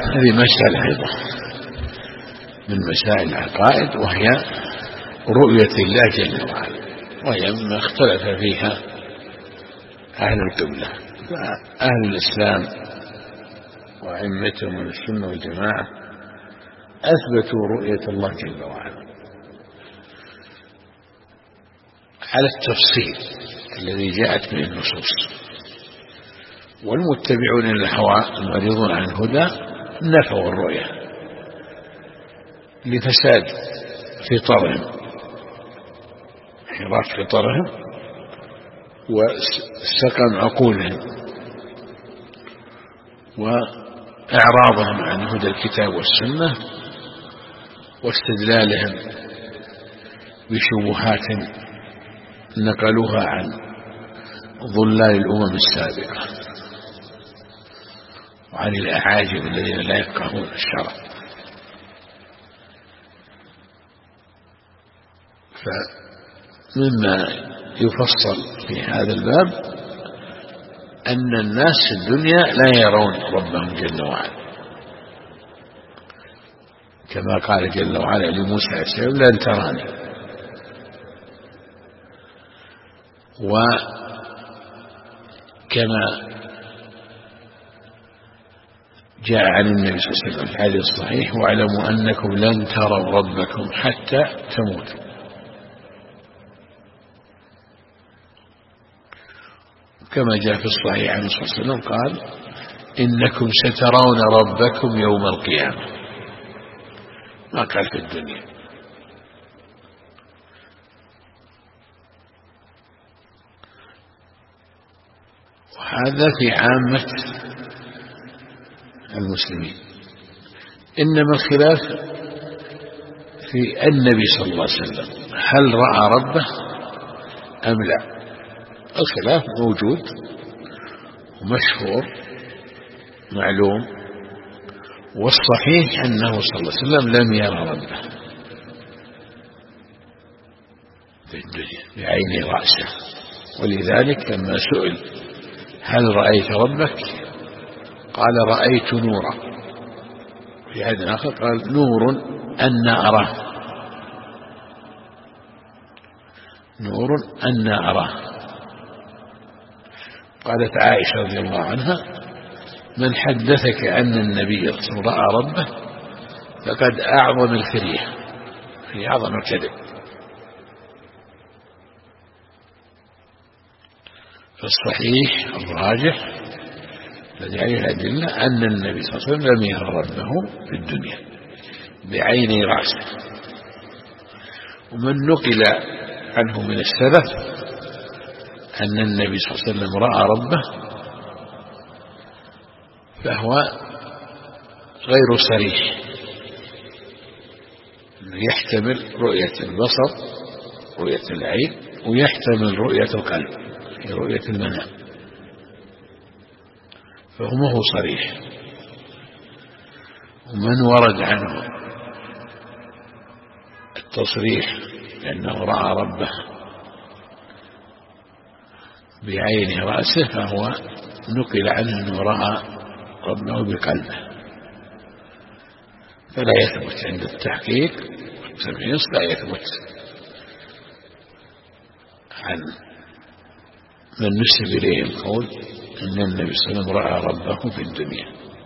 هذه مسألة أيضا من مسائل العقائد، وهي رؤية الله جل وعلا، وهي مما اختلف فيها أهل القبلة. فأهل الإسلام وأئمتهم من السنة والجماعة أثبتوا رؤية الله جل وعلا على التفصيل الذي جاءت به النصوص، والمتبعون للهوى المعرضون عن الهدى نفوا الرؤية لفساد فطرهم، انحراف فطرهم وسقم عقولهم وإعراضهم عن هدى الكتاب والسنة واستدلالهم بشبهات نقلوها عن ضلال الأمم السابقة وعن الأعاجم الذين لا يفقهون الشرع. فمما يفصل في هذا الباب أن الناس في الدنيا لا يرون ربهم جل وعلا، كما قال جل وعلا لموسى عليه السلام لن تراني. وكما جاء عن النبي صلى الله عليه وسلم في الحديث الصحيح واعلموا أنكم لن تروا ربكم حتى تموتوا. كما جاء في الصحيح عن النبي صلى الله عليه وسلم قال إنكم سترون ربكم يوم القيامة، ما قال في الدنيا. وهذا في عامة المسلمين، إنما الخلاف في النبي صلى الله عليه وسلم هل رأى ربه أم لا. الخلاف موجود ومشهور معلوم، والصحيح أنه صلى الله عليه وسلم لم يرى ربه في الدنيا بعين رأسه. ولذلك لما سئل هل رأيت ربك قال رأيت نورا، في حديث آخر قال نور أن أراه، نور أن أراه. قالت عائشة رضي الله عنها من حدثك أن النبي رأى ربه فقد أعظم الفرية، في أعظم الكذب. فالصحيح الراجح الذي عليه الأدلة أن النبي صلى الله عليه وسلم لم يرى ربه في الدنيا بعين رأسه. ومن نقل عنه من السلف أن النبي صلى الله عليه وسلم رأى ربه فهو غير صريح، يحتمل رؤية البصر رؤية العين ويحتمل رؤية القلب رؤية المنام، فهو ما هو صريح. ومن ورد عنه التصريح لأنه رأى ربه بعين رأسه فهو نقل عنه أنه رأى ربه بقلبه، فلا يثبت عند التحقيق والتمحيص، لا يثبت عن من نسب إليه القول أن النبي صلى الله عليه وسلم رأى ربه في الدنيا،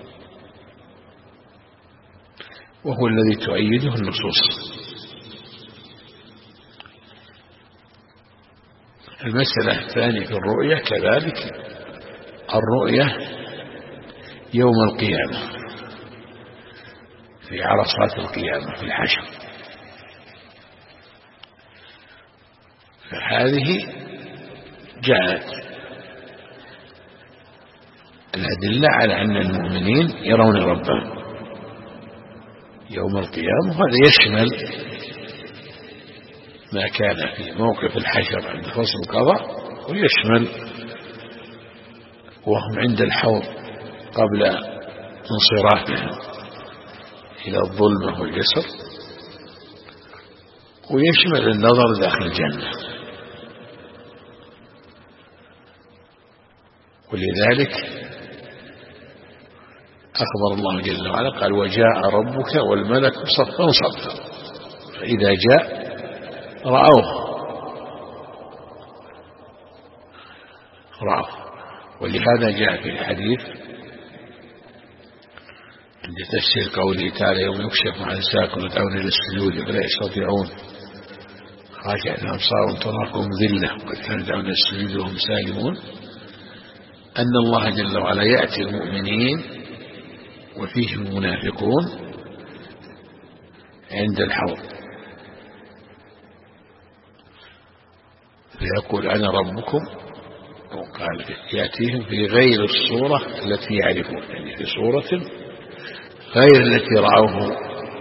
وهو الذي تؤيده النصوص. المسألة الثانية في الرؤية كذلك الرؤية يوم القيامة في عرصات القيامة في الحشر، فهذه جاءت الأدلة على أن المؤمنين يرون ربهم يوم القيامة، وهذا يشمل ما كان في موقف الحشر عند فصل القضاء، ويشمل وهم عند الحوض قبل انصرافهم إلى الظلمة والجسر، ويشمل النظر داخل الجنة. ولذلك أخبر الله جل وعلا قال وجاء ربك والملك صفا صفا، فإذا جاء رأوه. ولهذا جاء في الحديث عند تفسير قوله تعالى يوم يكشف عن ساق ويدعون إلى السجود فلا يستطيعون خاشعة أبصارهم تراقهم ذلة وقد كانوا يدعون إلى السجود وهم سالمون، أن الله جل وعلا يأتي المؤمنين وفيهم المنافقون عند الحوض فيقول أنا ربكم، وقال يأتيهم في غير الصورة التي يعرفون، يعني في صورة غير التي رأوه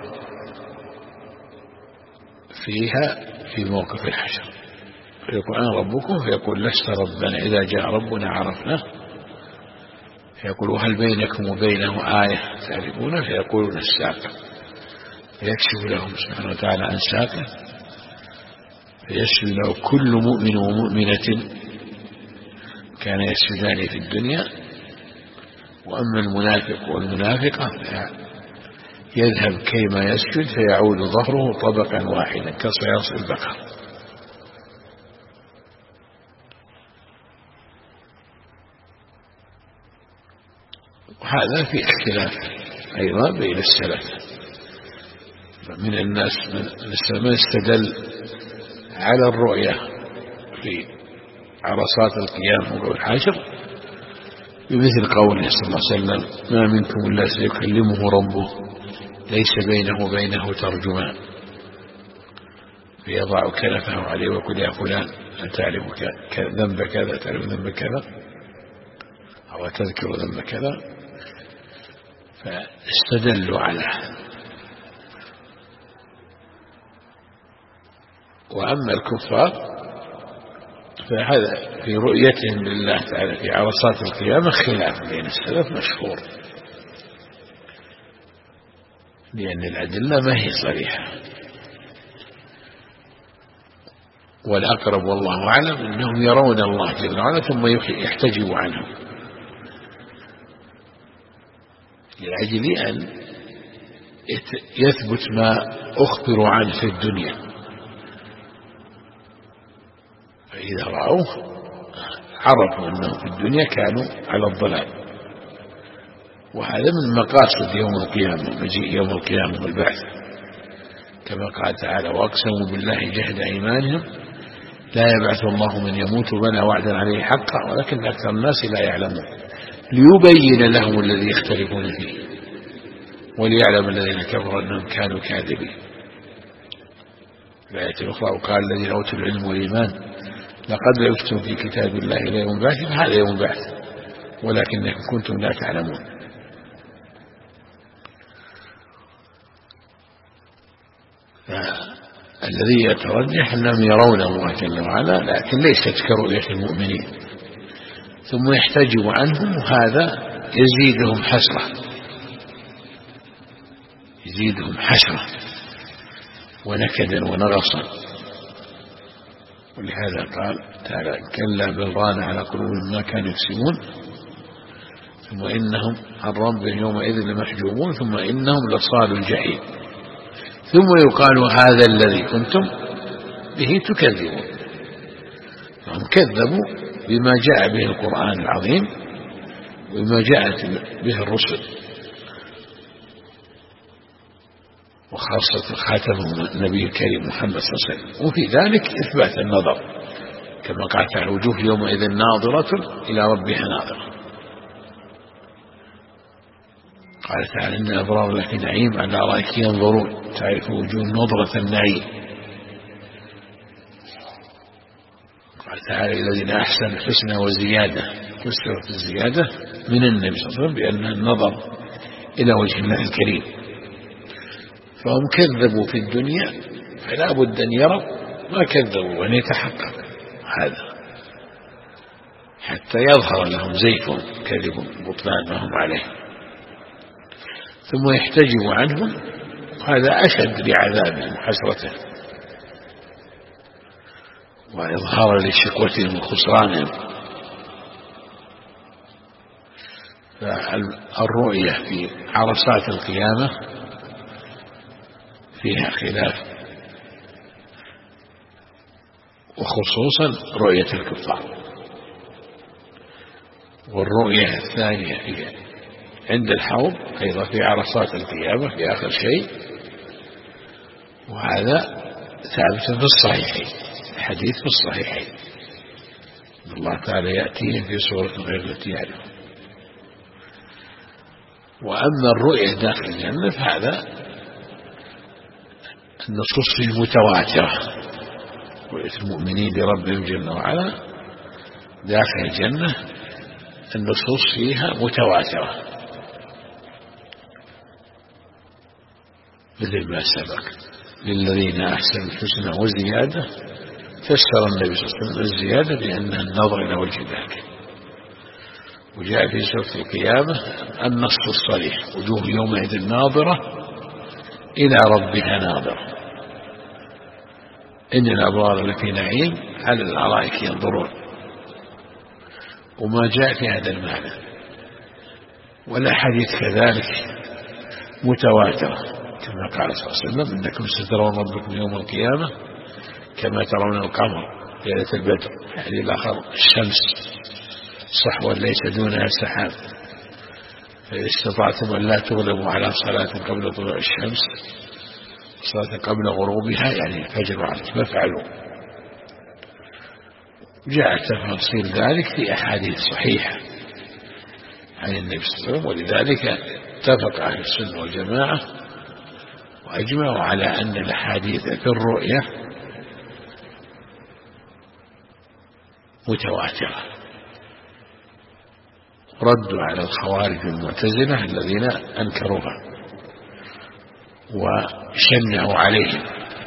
فيها في موقف الحشر، فيقول أنا ربكم، فيقول لست ربنا، إذا جاء ربنا عرفناه، فيقول وهل بينكم وبينه آية تعرفونه، فيقولون الساقة، فيكشف لهم سبحانه وتعالى عن ساقه، فيسجد له كل مؤمن ومؤمنة كان يسجدان في الدنيا، وأما المنافق والمنافقة يذهب كيما يسجد فيعود ظهره طبقا واحدا كصياص البقر. وهذا في اختلاف أيضا بين السلف، من الناس من استدل على الرؤية في عرصات القيام والحشر بمثل قوله صلى الله عليه وسلم ما منكم إلا سيكلمه ربه ليس بينه وبينه ترجمان، فيضع كنفه عليه ويقول يا فلان تعرف ذنب كذا، تعرف ذنب كذا، أو تذكر ذنب كذا، فاستدلوا على هذا. وأما الكفار فهذا في رؤيتهم لله تعالى في عرصات القيامة خلاف بين السلف مشهور، لأن الأدلة ما هي صريحة، والأقرب والله أعلم أنهم يرون الله جل وعلا ثم يحتجب عنهم لأجل أن يثبت ما أخبروا عنه في الدنيا، فإذا رأوه عرفوا أنهم في الدنيا كانوا على الضلال. وهذا من مقاصد يوم القيامة، مجيء يوم القيامة والبعث، كما قال تعالى وأقسموا بالله جهد أيمانهم لا يبعث الله من يموت بلى وعدا عليه حقا ولكن أكثر الناس لا يعلمون ليبين لهم الذي يختلفون فيه وليعلم الذين كفروا أنهم كانوا كاذبين. الآية الأخرى وقال الذين أوتوا العلم والإيمان لقد لبثتم في كتاب الله إلى يوم البعث، فهذا يوم البعث ولكنكم كنتم لا تعلمون. الذي يترجح أنهم يرون الله جل وعلا لكن ليست كرؤية المؤمنين، ثم يحتجب عنهم، وهذا يزيدهم حسرة ونكدا ونغصا. ولهذا قال تعالى كلا بل ران على قلوبهم ما كانوا يكسبون ثم إنهم عن ربهم يومئذ لمحجوبون ثم إنهم لصالوا الجحيم ثم يقال هذا الذي كنتم به تكذبون. فهم كذبوا بما جاء به القرآن العظيم وبما جاءت به الرسل، وخاصة خاتم النبي الكريم محمد صلى الله عليه وسلم، وفي ذلك إثبات النظر كما قال تعالى وجوه يومئذ ناظرة إلى ربها ناظرة. قال تعالى إن الأبرار لفي نعيم على الأرائك ينظرون تعرف وجوه نظرة النعيم. قال تعالى الذين أحسنوا الحسنى وزيادة، فسرت الزيادة من النبي صلى الله عليه وسلم بأنها النظر إلى وجه الله الكريم. فهم كذبوا في الدنيا فلا بد أن يروا ما كذبوا وأن يتحقق هذا حتى يظهر لهم زيف كذب بطلان ما هم عليه، ثم يحتجب عنهم، هذا أشد لعذابهم وحسرته وإظهار لشقوتهم وخسرانهم. فالرؤية في عرصات القيامة فيها خلاف، وخصوصا رؤية الكفار. والرؤية الثانية هي عند الحوض أيضا في عرصات القيامة في آخر شيء، وهذا ثابت في الصحيحين، الحديث في الصحيحين الله تعالى يأتيهم في صورة غير التي يعرفون. وأما الرؤية داخل الجنة فهذا النصوص فيه متواترة، رؤية المؤمنين بربهم جل وعلا داخل الجنة النصوص فيها متواترة مثل ما سبق. للذين أحسنوا الحسنى وزيادة، فسر النبي صلى الله عليه وسلم الزيادة بأنها النظر إلى وجه الله. وجاء في سورة القيامة النص الصريح: وجوه يومئذ ناظرة إلى ربها ناظرة إن الأبرار لفي نعيم على الأرائك ينظرون. وما جاء في هذا المعنى، والأحاديث كذلك متواترة كما قال صلى الله عليه وسلم: إنكم سترون ربكم يوم القيامة كما ترون القمر ليلة البدر. الحديث الآخر: الشمس صحوا ليس دونها سحاب، فإذا استطعتم أن لا تغلبوا على صلاة قبل طلوع الشمس صلاة قبل غروبها يعني الفجر وعليك فافعلوا. جاء تفاصيل ذلك في أحاديث صحيحة عن النبي صلى الله عليه وسلم، ولذلك اتفق أهل السنة والجماعة وأجمعوا على أن الأحاديث في الرؤية متواترة. ردوا على الخوارج المعتزلة الذين أنكروها وشنعوا عليهم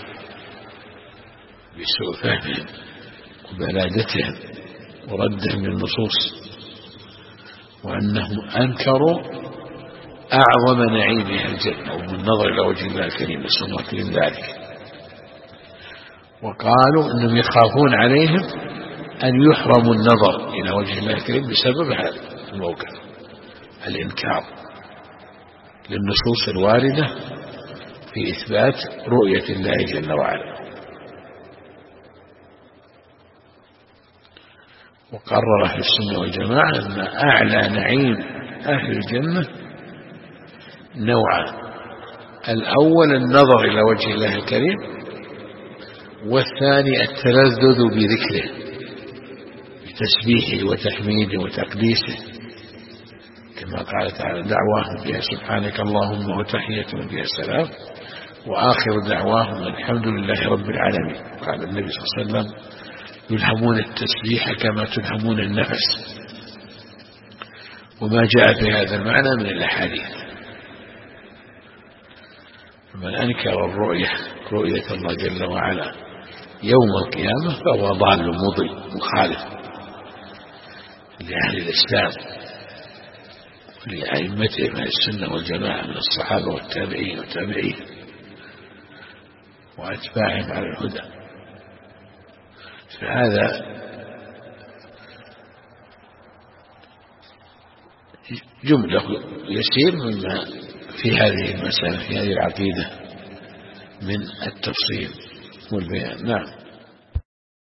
بسوء فهمهم وبلادتهم وردهم للنصوص، وأنهم أنكروا أعظم نعيمها الجنة وبالنظر إلى وجه الله الكريم نسأل الله الكريم ذلك، وقالوا أنهم يخافون عليهم أن يحرموا النظر إلى وجه الله الكريم بسبب هذا الموقف الإنكار للنصوص الواردة في إثبات رؤية الله جل وعلا. وقرر أهل السنة والجماعة أن أعلى نعيم أهل الجنة نوعان: الأول النظر إلى وجه الله الكريم، والثاني التلذذ بذكره بتسبيحه وتحميده وتقديسه، كما قال تعالى: دعواهم فيها سبحانك اللهم وتحيتهم فيها السلام وآخر دعواهم الحمد لله رب العالمين. قال النبي صلى الله عليه وسلم: يلهمون التسبيح كما تلهمون النفس. وما جاء في هذا المعنى من الأحاديث. فمن أنكر رؤية الله جل وعلا يوم القيامة فهو ضال مضل مخالف لأهل الإسلام ولأئمتهم أهل السنة والجماعة من الصحابة والتابعين والتابعين وأتباعهم على الهدى. فهذا جملة يسير مما في هذه المسألة في هذه العقيدة من التفصيل والبيان. نعم.